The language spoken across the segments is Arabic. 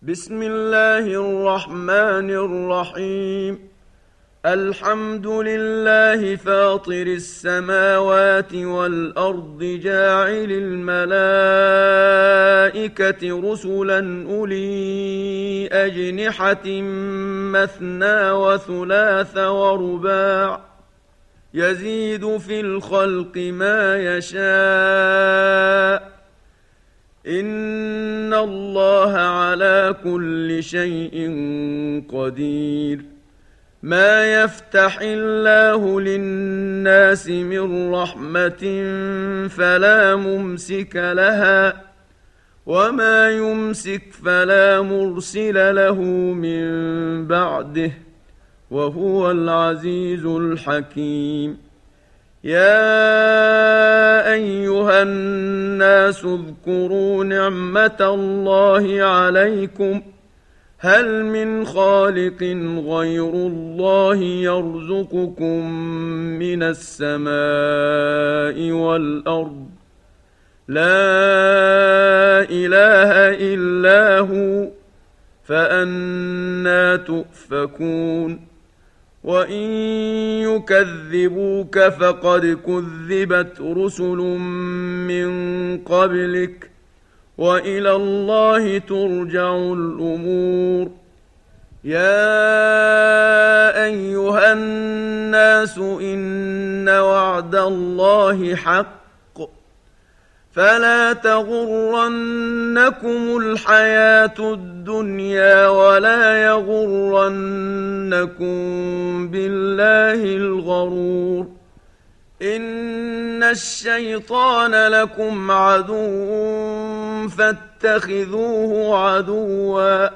بسم الله الرحمن الرحيم. الحمد لله فاطر السماوات والأرض جاعل الملائكة رسلا أولي أجنحة مثنى وثلاث ورباع يزيد في الخلق ما يشاء إن الله على كل شيء قدير. ما يفتح الله للناس من رحمة فلا ممسك لها وما يمسك فلا مرسل له من بعده وهو العزيز الحكيم. يا أيها الناس اذكروا نعمة الله عليكم هل من خالق غير الله يرزقكم من السماء والأرض لا إله إلا هو فأنى تؤفكون. وإن يكذبوك فقد كذبت رسل من قبلك وإلى الله ترجع الأمور. يا أيها الناس إن وعد الله حق فلا تغرنكم الحياة الدنيا ولا يغرنكم بالله الغرور. إن الشيطان لكم عدو فاتخذوه عدوا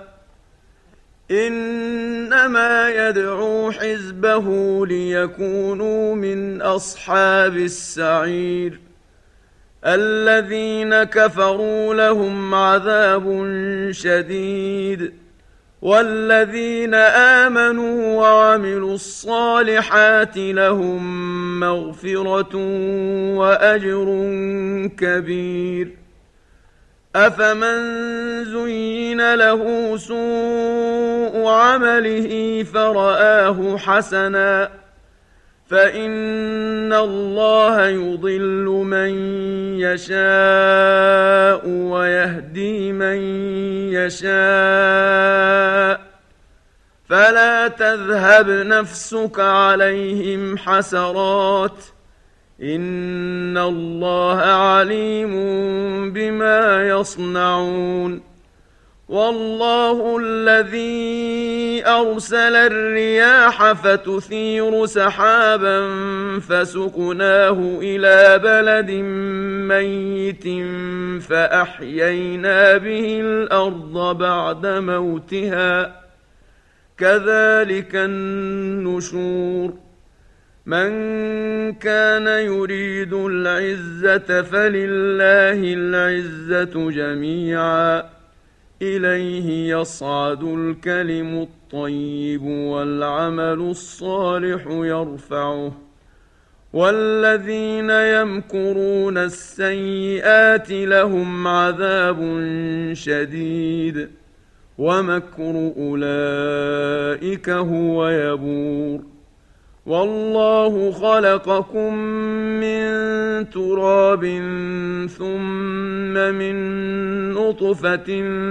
إنما يدعو حزبه ليكونوا من أصحاب السعير. الذين كفروا لهم عذاب شديد والذين آمنوا وعملوا الصالحات لهم مغفرة وأجر كبير. أفمن زين له سوء عمله فرآه حسنا فإن الله يضل من يشاء ويهدي من يشاء فلا تذهب نفسك عليهم حسرات إن الله عليم بما يصنعون. والله الذي أرسل الرياح فتثير سحابا فسقناه إلى بلد ميت فأحيينا به الأرض بعد موتها كذلك النشور. من كان يريد العزة فلله العزة جميعا إليه يصعد الكلم الطيب والعمل الصالح يرفعه والذين يمكرون السيئات لهم عذاب شديد ومكر أولئك هو يبور. والله خلقكم من تراب ثم من نطفة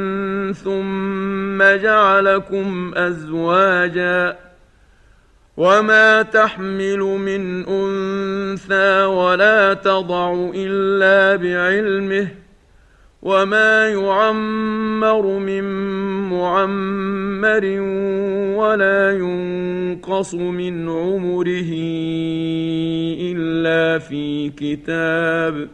ثم جعلكم أزواجا وما تحمل من أنثى ولا تضع إلا بعلمه وما يعمر من معمر ولا ينقص من عمره إلا في كتاب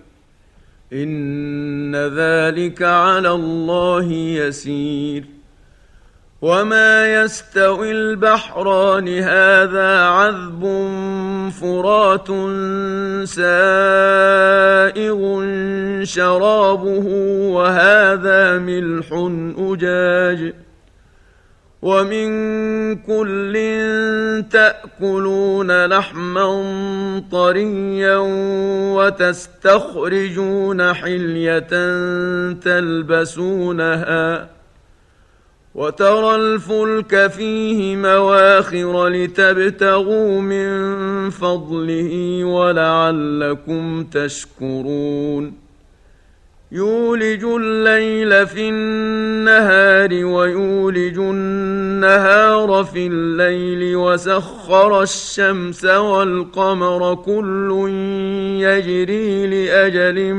إن ذلك على الله يسير. وما يستوي البحران هذا عذب فرات سائغ شرابه وهذا ملح أجاج ومن كل تأكلون لحما طريا وتستخرجون حلية تلبسونها وترى الفلك فيه مواخر لتبتغوا من فضله ولعلكم تشكرون يولج الليل في النهار ويولج النهار في الليل وسخر الشمس والقمر كل يجري لأجل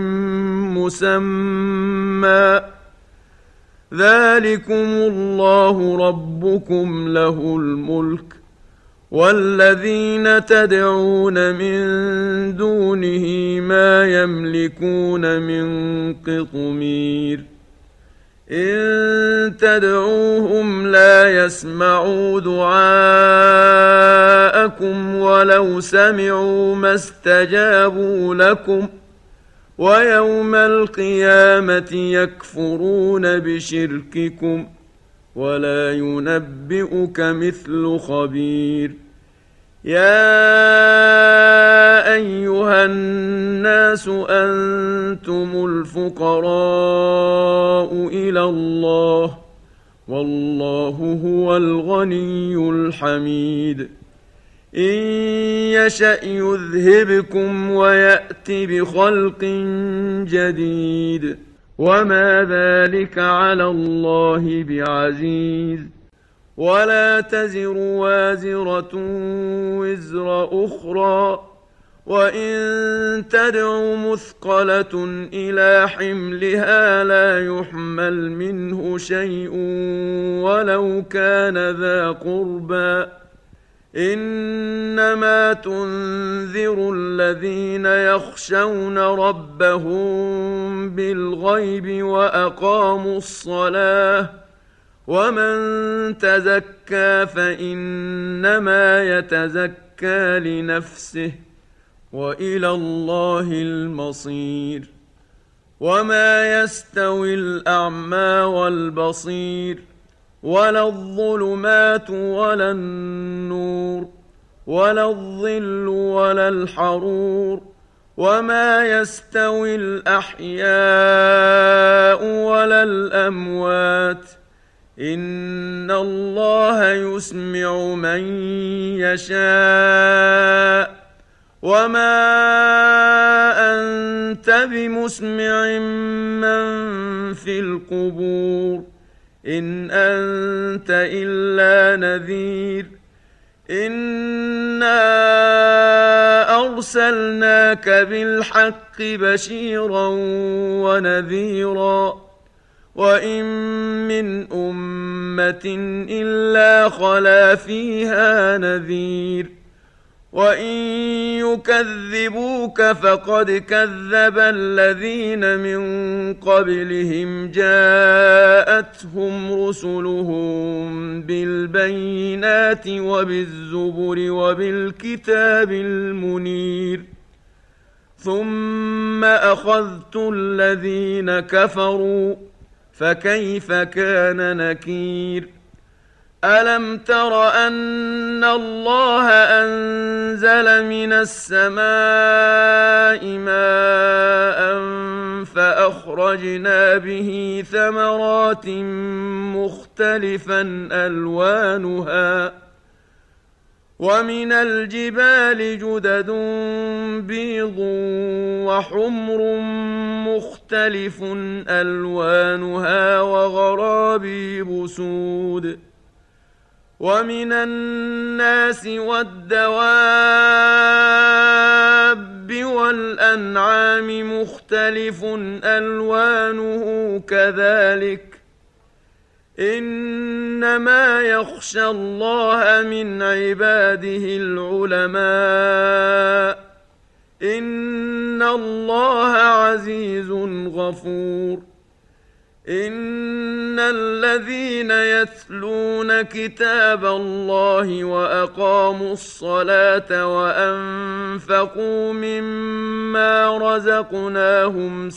مسمى ذلكم الله ربكم له الملك والذين تدعون من دونه ما يملكون من قطمير إن تدعوهم لا يسمعوا دعاءكم ولو سمعوا ما استجابوا لكم ويوم القيامة يكفرون بشرككم ولا ينبئك مثل خبير يا أيها الناس أنتم الفقراء إلى الله والله هو الغني الحميد إن يشأ يذهبكم ويأت بخلق جديد وما ذلك على الله بعزيز ولا تزر وازرة وزر أخرى وإن تدع مثقلة إلى حملها لا يحمل منه شيء ولو كان ذا قربى إنما تنذر الذين يخشون ربهم بالغيب وأقاموا الصلاة ومن تزكى فإنما يتزكى لنفسه وإلى الله المصير وما يستوي الأعمى والبصير ولا الظلمات ولا النور ولا الظل ولا الحرور وما يستوي الأحياء ولا الأموات إن الله يسمع من يشاء وما أنت بمسمع من في القبور إن أنت إلا نذير إنا أرسلناك بالحق بشيرا ونذيرا وإن من أمة إلا خلا فيها نذير وإن يكذبوك فقد كذب الذين من قبلهم جاءتهم رسلهم بالبينات وبالزبر وبالكتاب المنير ثم أخذت الذين كفروا فكيف كان نكير ألم تر أن الله أنزل من السماء ماء فأخرجنا به ثمرات مختلفا ألوانها ومن الجبال جدد بيض وحمر مختلف ألوانها وغرابيب سود ومن الناس والدواب والأنعام مختلف ألوانه كذلك إنما يخشى الله من عباده العلماء إن الله عزيز غفور إن الذين يتلون كتاب الله وأقاموا الصلاة وأنفقوا مما رزقناهم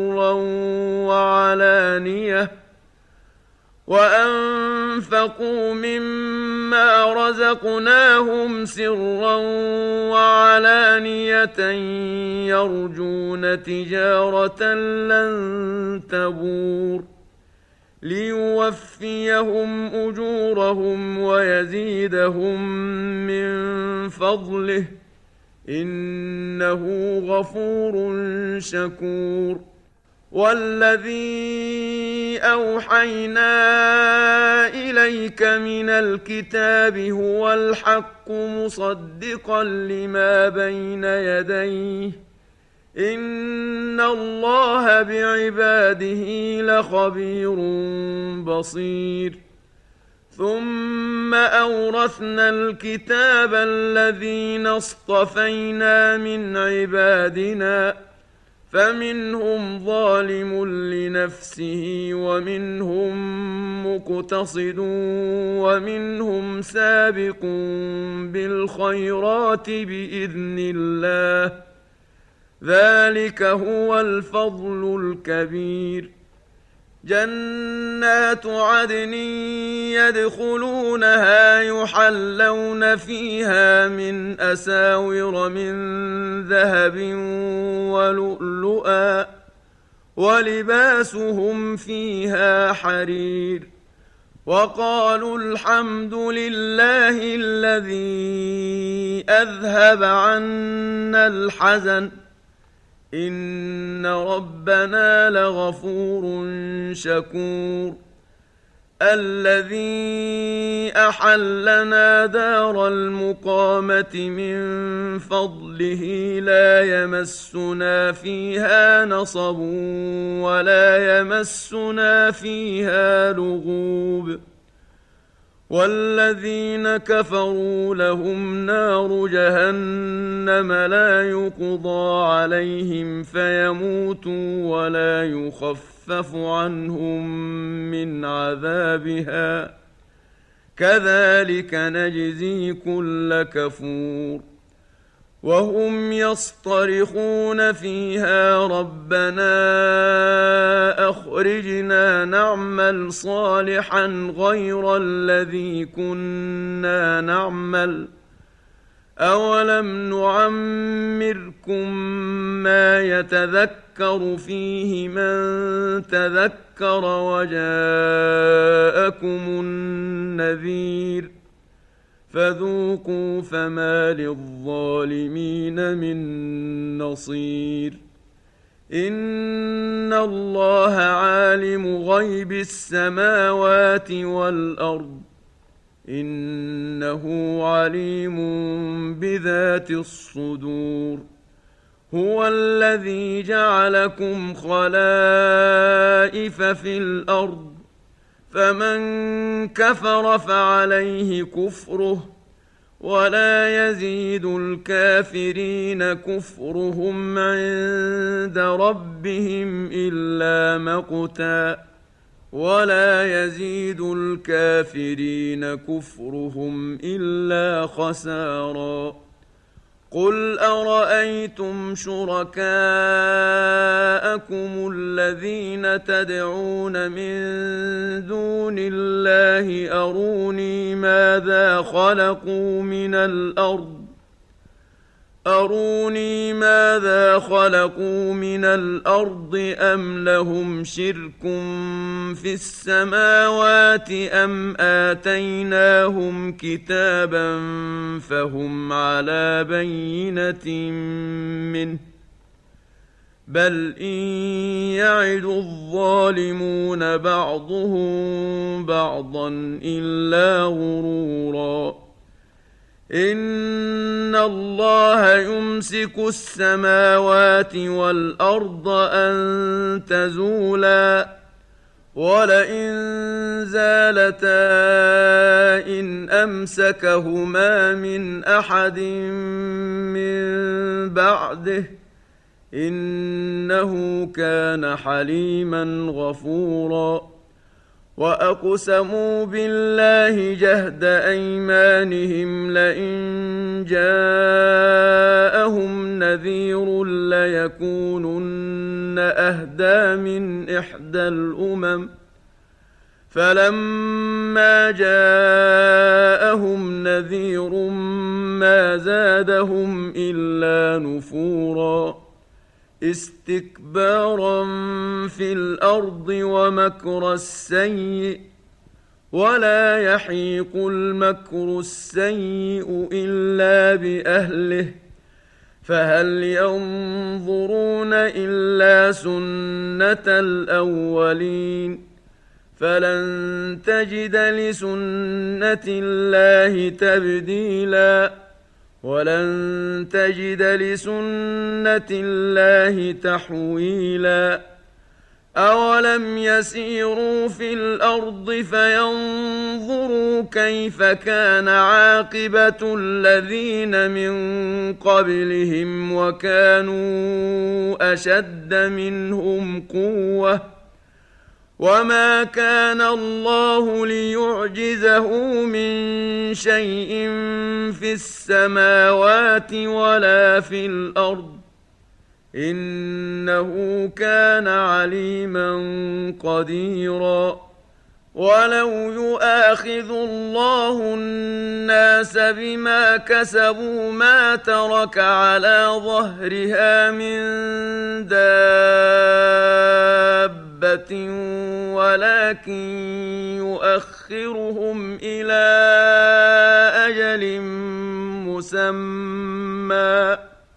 سرا وعلانية يرجون تجارة لن تبور ليوفيهم أجورهم ويزيدهم من فضله إنه غفور شكور. والذي أوحينا إليك من الكتاب هو الحق مصدقا لما بين يديه إن الله بعباده لخبير بصير. ثم أورثنا الكتاب الذين اصطفينا من عبادنا فمنهم ظالم لنفسه ومنهم مقتصد ومنهم سابق بالخيرات بإذن الله ذلك هو الفضل الكبير. جنات عدن يدخلونها يحلون فيها من أساور من ذهب ولؤلؤا ولباسهم فيها حرير. وقالوا الحمد لله الذي أذهب عنا الحزن إن ربنا لغفور شكور. الذي أحلنا دار المقامة من فضله لا يمسنا فيها نصب ولا يمسنا فيها لغوب. والذين كفروا لهم نار جهنم لا يقضى عليهم فيموتوا ولا يخفف عنهم من عذابها كذلك نجزي كل كفور. وهم يصطرخون فيها ربنا أخرجنا نعمل صالحا غير الذي كنا نعمل أولم نعمركم ما يتذكر فيه من تذكر وجاءكم النذير فذوقوا فما للظالمين من نصير. إن الله عالم غيب السماوات والأرض إنه عليم بذات الصدور. هو الذي جعلكم خلائف في الأرض فمن كفر فعليه كفره ولا يزيد الكافرين كفرهم عند ربهم إلا مقتا ولا يزيد الكافرين كفرهم إلا خسارا. قل أرأيتم شركاءكم الذين تدعون من دون الله أروني ماذا خلقوا من الأرض أم لهم شرك في السماوات أم آتيناهم كتابا فهم على بينة منه بل إن يعد الظالمون بعضهم بعضا إلا غرورا. إن الله يمسك السماوات والأرض أن تزولا ولئن زالتا إن أمسكهما من أحد من بعده إنه كان حليما غفورا. وأقسموا بالله جهد أيمانهم لئن جاءهم نذير ليكونن أهدى من إحدى الأمم فلما جاءهم نذير ما زادهم إلا نفورا. استكبارا في الأرض ومكر السيء ولا يحيق المكر السيء إلا بأهله فهل ينظرون إلا سنة الأولين فلن تجد لسنة الله تبديلا ولن تجد لسنة الله تحويلا أولم يسيروا في الأرض فينظروا كيف كان عاقبة الذين من قبلهم وكانوا أشد منهم قوة وما كان الله ليعجزه من شيء في السماوات ولا في الأرض إنه كان عليما قديرا ولو يؤاخذ الله الناس بما كسبوا ما ترك على ظهرها من دابة ولكن يؤخرهم إلى أجل مسمى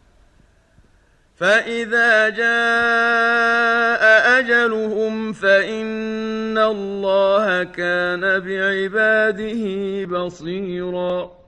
فإذا جاء أجلهم فإن الله كان بعباده بصيراً